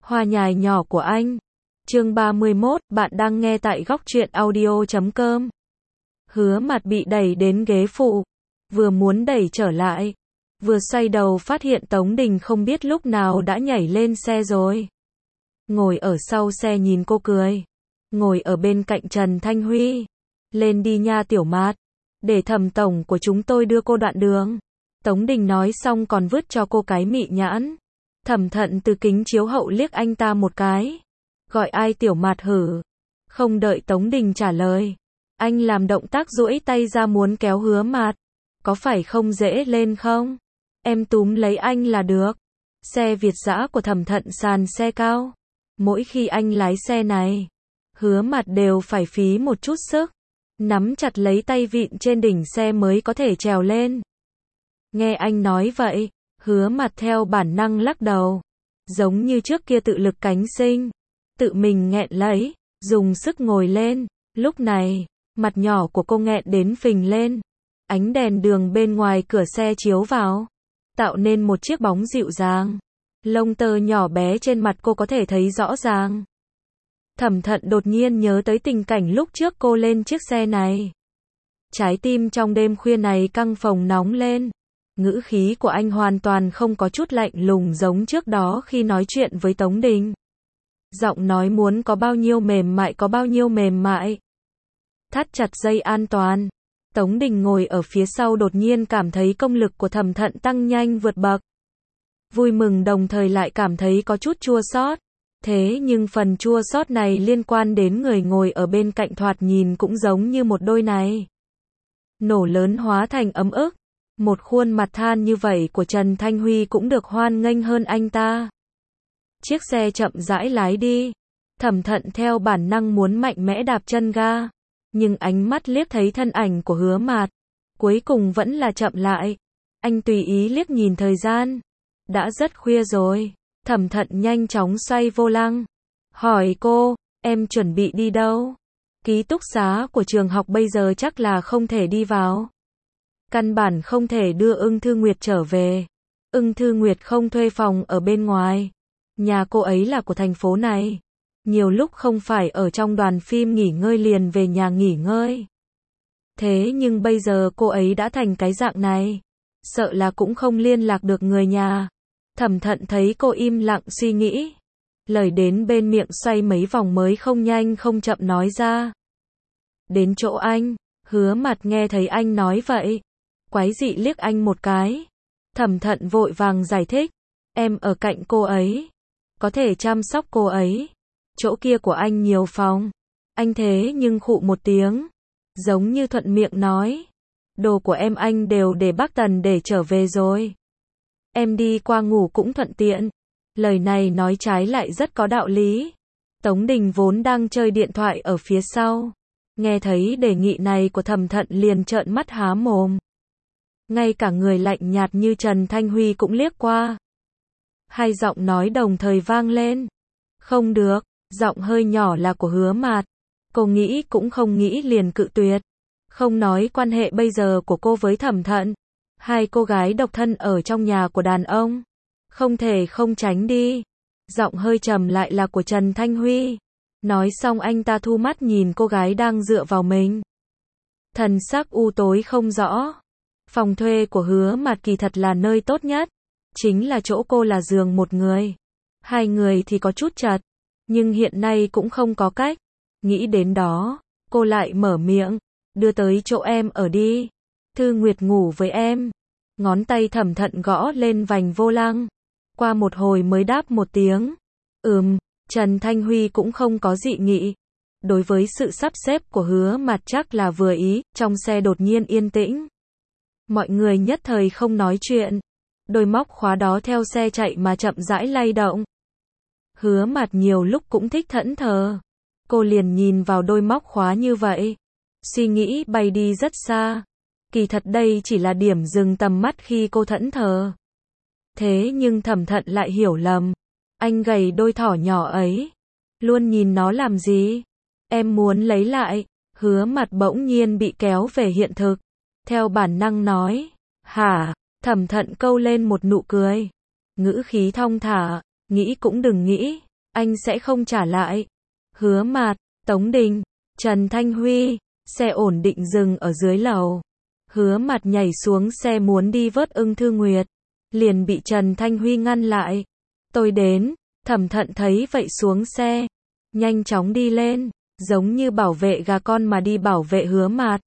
Hoa nhài nhỏ của anh. Chương 31, bạn đang nghe tại góc truyện audio.com. Hứa Mặt bị đẩy đến ghế phụ, vừa muốn đẩy trở lại, vừa xoay đầu phát hiện Tống Đình không biết lúc nào đã nhảy lên xe rồi. Ngồi ở sau xe nhìn cô cười, ngồi ở bên cạnh Trần Thanh Huy. Lên đi nha Tiểu Mạt, để Thẩm tổng của chúng tôi đưa cô đoạn đường. Tống Đình nói xong còn vứt cho cô cái mị nhãn. Thẩm Thận từ kính chiếu hậu liếc anh ta một cái. Gọi ai Tiểu Mạt hử? Không đợi Tống Đình trả lời, anh làm động tác duỗi tay ra muốn kéo Hứa Mạt. Có phải không dễ lên không? Em túm lấy anh là được. Xe Việt dã của Thẩm Thận sàn xe cao. Mỗi khi anh lái xe này, Hứa Mạt đều phải phí một chút sức, nắm chặt lấy tay vịn trên đỉnh xe mới có thể trèo lên. Nghe anh nói vậy, Hứa Mạt theo bản năng lắc đầu, giống như trước kia tự lực cánh sinh, tự mình nghẹn lấy, dùng sức ngồi lên. Lúc này, mặt nhỏ của cô nghẹn đến phình lên. Ánh đèn đường bên ngoài cửa xe chiếu vào, tạo nên một chiếc bóng dịu dàng. Lông tơ nhỏ bé trên mặt cô có thể thấy rõ ràng. Thẩm Thận đột nhiên nhớ tới tình cảnh lúc trước cô lên chiếc xe này. Trái tim trong đêm khuya này căng phồng nóng lên. Ngữ khí của anh hoàn toàn không có chút lạnh lùng giống trước đó khi nói chuyện với Tống Đình. Giọng nói muốn có bao nhiêu mềm mại có bao nhiêu mềm mại. Thắt chặt dây an toàn. Tống Đình ngồi ở phía sau đột nhiên cảm thấy công lực của Thẩm Thận tăng nhanh vượt bậc. Vui mừng đồng thời lại cảm thấy có chút chua xót. Thế nhưng phần chua xót này liên quan đến người ngồi ở bên cạnh thoạt nhìn cũng giống như một đôi này. Nổ lớn hóa thành ấm ức. Một khuôn mặt than như vậy của Trần Thanh Huy cũng được hoan nghênh hơn anh ta. Chiếc xe chậm rãi lái đi. Thẩm Thận theo bản năng muốn mạnh mẽ đạp chân ga. Nhưng ánh mắt liếc thấy thân ảnh của Hứa Mạt. Cuối cùng vẫn là chậm lại. Anh tùy ý liếc nhìn thời gian. Đã rất khuya rồi. Thẩm Thận nhanh chóng xoay vô lăng. Hỏi cô, em chuẩn bị đi đâu? Ký túc xá của trường học bây giờ chắc là không thể đi vào. Căn bản không thể đưa Ưng Thư Nguyệt trở về. Ưng Thư Nguyệt không thuê phòng ở bên ngoài. Nhà cô ấy là của thành phố này. Nhiều lúc không phải ở trong đoàn phim nghỉ ngơi liền về nhà nghỉ ngơi. Thế nhưng bây giờ cô ấy đã thành cái dạng này. Sợ là cũng không liên lạc được người nhà. Thẩm Thận thấy cô im lặng suy nghĩ. Lời đến bên miệng xoay mấy vòng mới không nhanh không chậm nói ra. Đến chỗ anh. Hứa Mặt nghe thấy anh nói vậy, quái dị liếc anh một cái. Thẩm Thận vội vàng giải thích. Em ở cạnh cô ấy. Có thể chăm sóc cô ấy. Chỗ kia của anh nhiều phòng. Anh thế nhưng khụ một tiếng. Giống như thuận miệng nói. Đồ của em anh đều để bác Tần để trở về rồi. Em đi qua ngủ cũng thuận tiện. Lời này nói trái lại rất có đạo lý. Tống Đình vốn đang chơi điện thoại ở phía sau. Nghe thấy đề nghị này của Thẩm Thận liền trợn mắt há mồm. Ngay cả người lạnh nhạt như Trần Thanh Huy cũng liếc qua. Hai giọng nói đồng thời vang lên. Không được, giọng hơi nhỏ là của Hứa Mạt. Cô nghĩ cũng không nghĩ liền cự tuyệt. Không nói quan hệ bây giờ của cô với Thẩm Thận. Hai cô gái độc thân ở trong nhà của đàn ông. Không thể không tránh đi. Giọng hơi trầm lại là của Trần Thanh Huy. Nói xong anh ta thu mắt nhìn cô gái đang dựa vào mình. Thần sắc u tối không rõ. Phòng thuê của Hứa Mạt kỳ thật là nơi tốt nhất. Chính là chỗ cô là giường một người. Hai người thì có chút chật. Nhưng hiện nay cũng không có cách. Nghĩ đến đó, cô lại mở miệng. Đưa tới chỗ em ở đi. Thư Nguyệt ngủ với em. Ngón tay Thẩm Thận gõ lên vành vô lăng. Qua một hồi mới đáp một tiếng. Trần Thanh Huy cũng không có dị nghị. Đối với sự sắp xếp của Hứa Mạt chắc là vừa ý. Trong xe đột nhiên yên tĩnh. Mọi người nhất thời không nói chuyện. Đôi móc khóa đó theo xe chạy mà chậm rãi lay động. Hứa Mạt nhiều lúc cũng thích thẫn thờ. Cô liền nhìn vào đôi móc khóa như vậy. Suy nghĩ bay đi rất xa. Kỳ thật đây chỉ là điểm dừng tầm mắt khi cô thẫn thờ. Thế nhưng Thẩm Thận lại hiểu lầm. Anh gầy đôi thỏ nhỏ ấy. Luôn nhìn nó làm gì? Em muốn lấy lại. Hứa Mạt bỗng nhiên bị kéo về hiện thực. Theo bản năng nói. Hả? Thẩm Thận câu lên một nụ cười. Ngữ khí thong thả. Nghĩ cũng đừng nghĩ. anh sẽ không trả lại. Hứa Mạt, Tống Đình, Trần Thanh Huy, xe ổn định dừng ở dưới lầu. Hứa Mạt nhảy xuống xe muốn đi vớt Ưng Thư Nguyệt, liền bị Trần Thanh Huy ngăn lại. Tôi đến. Thẩm Thận thấy vậy xuống xe, nhanh chóng đi lên, giống như bảo vệ gà con mà đi bảo vệ Hứa Mạt.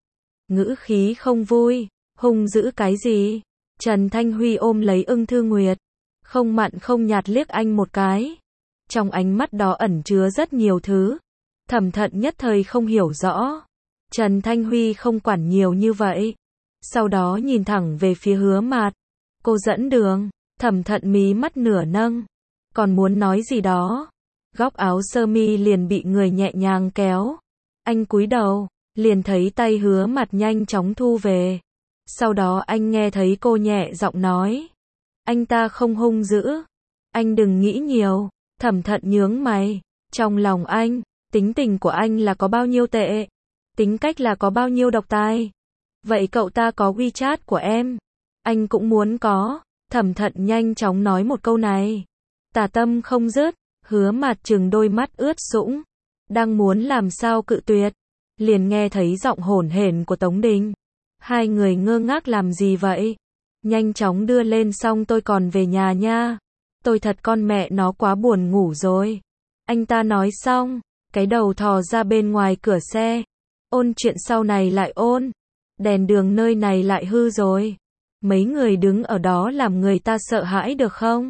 Ngữ khí không vui, hung dữ cái gì? Trần Thanh Huy ôm lấy Ưng Thư Nguyệt, không mặn không nhạt liếc anh một cái. Trong ánh mắt đó ẩn chứa rất nhiều thứ. Thẩm Thận nhất thời không hiểu rõ. Trần Thanh Huy không quản nhiều như vậy. Sau đó nhìn thẳng về phía Hứa Mạt. Cô dẫn đường. Thẩm Thận mí mắt nửa nâng, còn muốn nói gì đó. Góc áo sơ mi liền bị người nhẹ nhàng kéo. Anh cúi đầu, liền thấy tay Hứa Mạt nhanh chóng thu về. Sau đó anh nghe thấy cô nhẹ giọng nói. Anh ta không hung dữ. Anh đừng nghĩ nhiều. Thẩm Thận nhướng mày. Trong lòng anh, tính tình của anh là có bao nhiêu tệ? Tính cách là có bao nhiêu độc tài? Vậy cậu ta có WeChat của em? Anh cũng muốn có. Thẩm Thận nhanh chóng nói một câu này. Tà tâm không dứt. Hứa Mạt trừng đôi mắt ướt sũng, đang muốn làm sao cự tuyệt, liền nghe thấy giọng hổn hển của Tống Đình. Hai người ngơ ngác làm gì vậy? Nhanh chóng đưa lên xong tôi còn về nhà nha. Tôi thật con mẹ nó quá buồn ngủ rồi. Anh ta nói xong, cái đầu thò ra bên ngoài cửa xe. Ôn chuyện sau này lại ôn. Đèn đường nơi này lại hư rồi. Mấy người đứng ở đó làm người ta sợ hãi được không?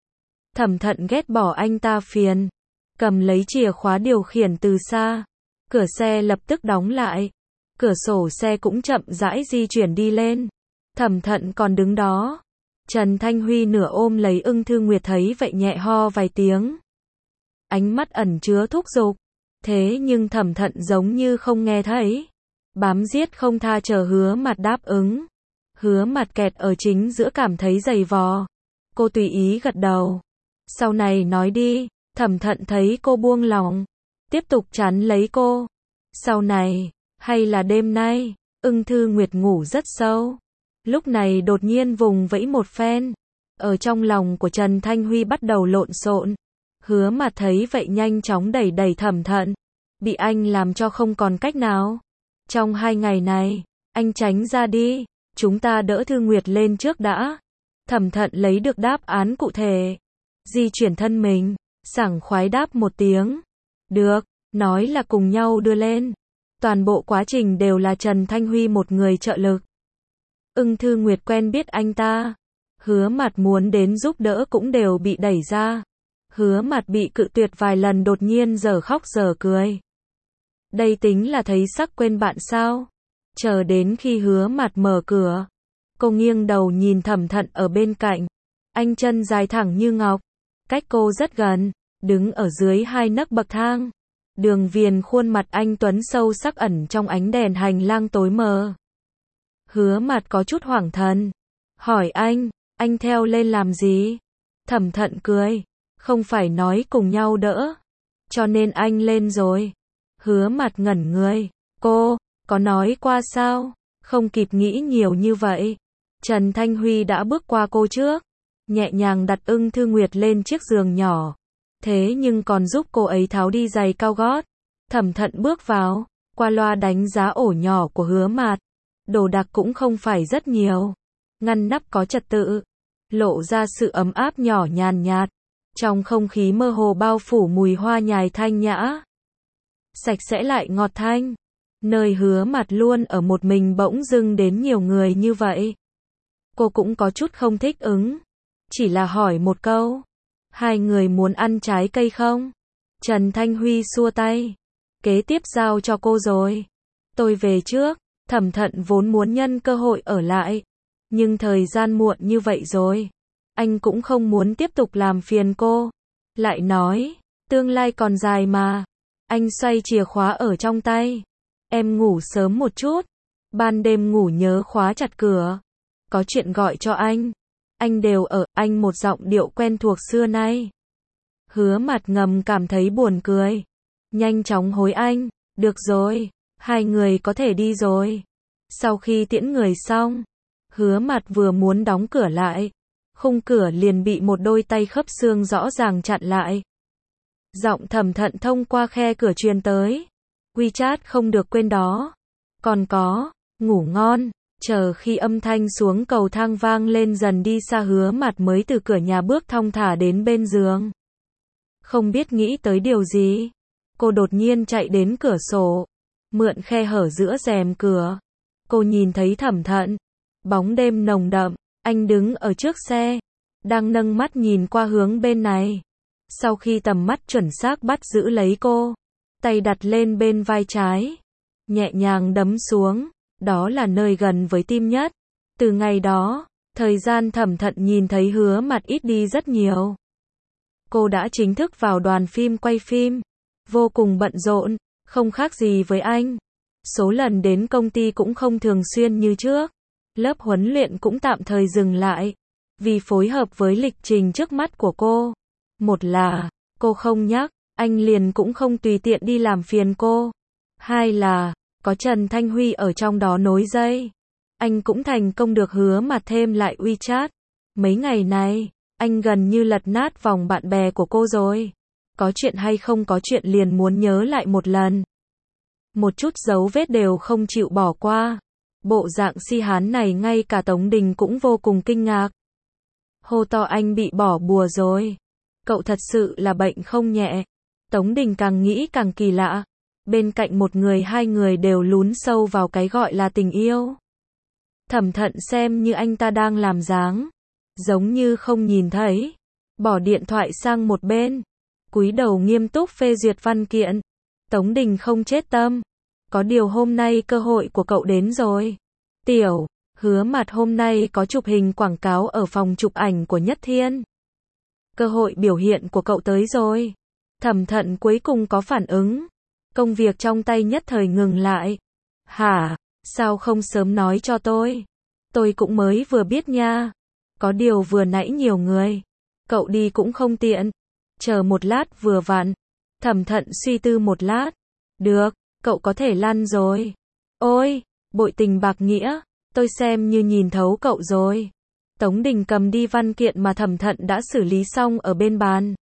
Thẩm Thận ghét bỏ anh ta phiền, cầm lấy chìa khóa điều khiển từ xa. Cửa xe lập tức đóng lại. Cửa sổ xe cũng chậm rãi di chuyển đi lên. Thẩm Thận còn đứng đó. Trần Thanh Huy nửa ôm lấy Ưng Thư Nguyệt thấy vậy nhẹ ho vài tiếng. Ánh mắt ẩn chứa thúc giục. Thế nhưng Thẩm Thận giống như không nghe thấy. Bám giết không tha chờ Hứa Mạt đáp ứng. Hứa Mạt kẹt ở chính giữa cảm thấy dày vò. Cô tùy ý gật đầu. Sau này nói đi. Thẩm Thận thấy cô buông lòng, tiếp tục chắn lấy cô. Sau này, hay là đêm nay? Ưng Thư Nguyệt ngủ rất sâu. Lúc này đột nhiên vùng vẫy một phen. Ở trong lòng của Trần Thanh Huy bắt đầu lộn xộn. Hứa Mạt thấy vậy nhanh chóng đẩy đẩy Thẩm Thận. Bị anh làm cho không còn cách nào. Trong 2 ngày này, anh tránh ra đi. Chúng ta đỡ Thư Nguyệt lên trước đã. Thẩm Thận lấy được đáp án cụ thể. Di chuyển thân mình, sảng khoái đáp một tiếng. Được, nói là cùng nhau đưa lên. Toàn bộ quá trình đều là Trần Thanh Huy một người trợ lực. Ưng Thư Nguyệt quen biết anh ta. Hứa Mạt muốn đến giúp đỡ cũng đều bị đẩy ra. Hứa Mạt bị cự tuyệt vài lần đột nhiên giờ khóc giờ cười. Đây tính là thấy sắc quên bạn sao? Chờ đến khi Hứa Mạt mở cửa. Cô nghiêng đầu nhìn Thẩm Thận ở bên cạnh. Anh chân dài thẳng như ngọc. Cách cô rất gần, đứng ở dưới 2 nấc bậc thang. Đường viền khuôn mặt anh tuấn sâu sắc ẩn trong ánh đèn hành lang tối mờ. Hứa Mạt có chút hoảng thần. Hỏi anh theo lên làm gì? Thẩm Thận cười. Không phải nói cùng nhau đỡ. Cho nên anh lên rồi. Hứa Mạt ngẩn người. Cô, có nói qua sao? Không kịp nghĩ nhiều như vậy. Trần Thanh Huy đã bước qua cô trước. Nhẹ nhàng đặt Ưng Thư Nguyệt lên chiếc giường nhỏ. Thế nhưng còn giúp cô ấy tháo đi giày cao gót. Thẩm Thận bước vào, qua loa đánh giá ổ nhỏ của Hứa Mạt. Đồ đạc cũng không phải rất nhiều. Ngăn nắp có trật tự. Lộ ra sự ấm áp nhỏ nhàn nhạt. Trong không khí mơ hồ bao phủ mùi hoa nhài thanh nhã. Sạch sẽ lại ngọt thanh. Nơi Hứa Mạt luôn ở một mình bỗng dưng đến nhiều người như vậy. Cô cũng có chút không thích ứng. Chỉ là hỏi một câu. Hai người muốn ăn trái cây không? Trần Thanh Huy xua tay. Kế tiếp giao cho cô rồi. Tôi về trước. Thẩm Thận vốn muốn nhân cơ hội ở lại. Nhưng thời gian muộn như vậy rồi. Anh cũng không muốn tiếp tục làm phiền cô. Lại nói, tương lai còn dài mà. Anh xoay chìa khóa ở trong tay. Em ngủ sớm một chút. Ban đêm ngủ nhớ khóa chặt cửa. Có chuyện gọi cho anh. Anh đều ở, anh một giọng điệu quen thuộc xưa nay. Hứa Mạt ngầm cảm thấy buồn cười. Nhanh chóng hối anh. Được rồi, hai người có thể đi rồi. Sau khi tiễn người xong, Hứa Mạt vừa muốn đóng cửa lại. Khung cửa liền bị một đôi tay khớp xương rõ ràng chặn lại. Giọng Thẩm Thận thông qua khe cửa truyền tới. WeChat không được quên đó. Còn có, ngủ ngon. Chờ khi âm thanh xuống cầu thang vang lên dần đi xa, Hứa Mặt mới từ cửa nhà bước thong thả đến bên giường. Không biết nghĩ tới điều gì, cô đột nhiên chạy đến cửa sổ, mượn khe hở giữa rèm cửa. Cô nhìn thấy Thẩm Thận, bóng đêm nồng đậm, anh đứng ở trước xe, đang nâng mắt nhìn qua hướng bên này. Sau khi tầm mắt chuẩn xác bắt giữ lấy cô, tay đặt lên bên vai trái, nhẹ nhàng đấm xuống, đó là nơi gần với tim nhất. Từ ngày đó, thời gian Thẩm Thận nhìn thấy Hứa Mặt ít đi rất nhiều. Cô đã chính thức vào đoàn phim quay phim, vô cùng bận rộn, không khác gì với anh. Số lần đến công ty cũng không thường xuyên như trước. Lớp huấn luyện cũng tạm thời dừng lại, vì phối hợp với lịch trình trước mắt của cô. Một là, cô không nhắc, anh liền cũng không tùy tiện đi làm phiền cô. Hai là, có Trần Thanh Huy ở trong đó nối dây. Anh cũng thành công được Hứa Mặt thêm lại WeChat. Mấy ngày này, anh gần như lật nát vòng bạn bè của cô rồi. Có chuyện hay không có chuyện liền muốn nhớ lại một lần. Một chút dấu vết đều không chịu bỏ qua. Bộ dạng si hán này ngay cả Tống Đình cũng vô cùng kinh ngạc. Hô to anh bị bỏ bùa rồi. Cậu thật sự là bệnh không nhẹ. Tống Đình càng nghĩ càng kỳ lạ. Bên cạnh một người hai người đều lún sâu vào cái gọi là tình yêu. Thẩm Thận xem như anh ta đang làm dáng, giống như không nhìn thấy. Bỏ điện thoại sang một bên, cúi đầu nghiêm túc phê duyệt văn kiện. Tống Đình không chết tâm. Có điều hôm nay cơ hội của cậu đến rồi. Tiểu, Hứa Mặt hôm nay có chụp hình quảng cáo ở phòng chụp ảnh của Nhất Thiên. Cơ hội biểu hiện của cậu tới rồi. Thẩm Thận cuối cùng có phản ứng. Công việc trong tay nhất thời ngừng lại. Hả? Sao không sớm nói cho tôi? Tôi cũng mới vừa biết nha. Có điều vừa nãy nhiều người. Cậu đi cũng không tiện. Chờ một lát vừa vặn. Thẩm Thận suy tư một lát. Được, cậu có thể lăn rồi. Ôi, bội tình bạc nghĩa. Tôi xem như nhìn thấu cậu rồi. Tống Đình cầm đi văn kiện mà Thẩm Thận đã xử lý xong ở bên bàn.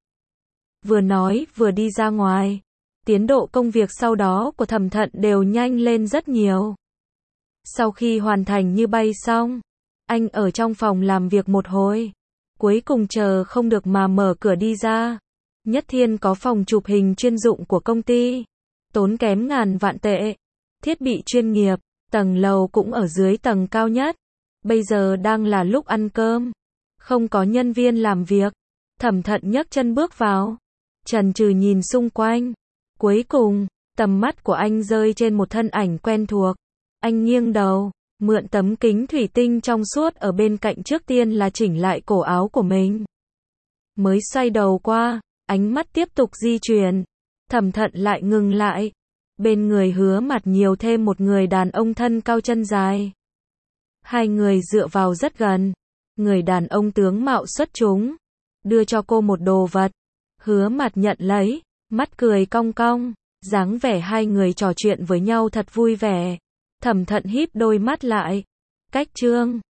Vừa nói vừa đi ra ngoài. Tiến độ công việc sau đó của Thẩm Thận đều nhanh lên rất nhiều. Sau khi hoàn thành như bay xong, anh ở trong phòng làm việc một hồi. Cuối cùng chờ không được mà mở cửa đi ra. Nhất Thiên có phòng chụp hình chuyên dụng của công ty. Tốn kém ngàn vạn tệ. Thiết bị chuyên nghiệp, tầng lầu cũng ở dưới tầng cao nhất. Bây giờ đang là lúc ăn cơm. Không có nhân viên làm việc. Thẩm Thận nhấc chân bước vào. Chần chừ nhìn xung quanh. Cuối cùng, tầm mắt của anh rơi trên một thân ảnh quen thuộc. Anh nghiêng đầu, mượn tấm kính thủy tinh trong suốt ở bên cạnh trước tiên là chỉnh lại cổ áo của mình. Mới xoay đầu qua, ánh mắt tiếp tục di chuyển. Thẩm Thận lại ngừng lại. Bên người Hứa Mặt nhiều thêm một người đàn ông thân cao chân dài. Hai người dựa vào rất gần. Người đàn ông tướng mạo xuất chúng, đưa cho cô một đồ vật. Hứa Mặt nhận lấy, mắt cười cong cong, dáng vẻ hai người trò chuyện với nhau thật vui vẻ. Thẩm Thận híp đôi mắt lại. Cách chương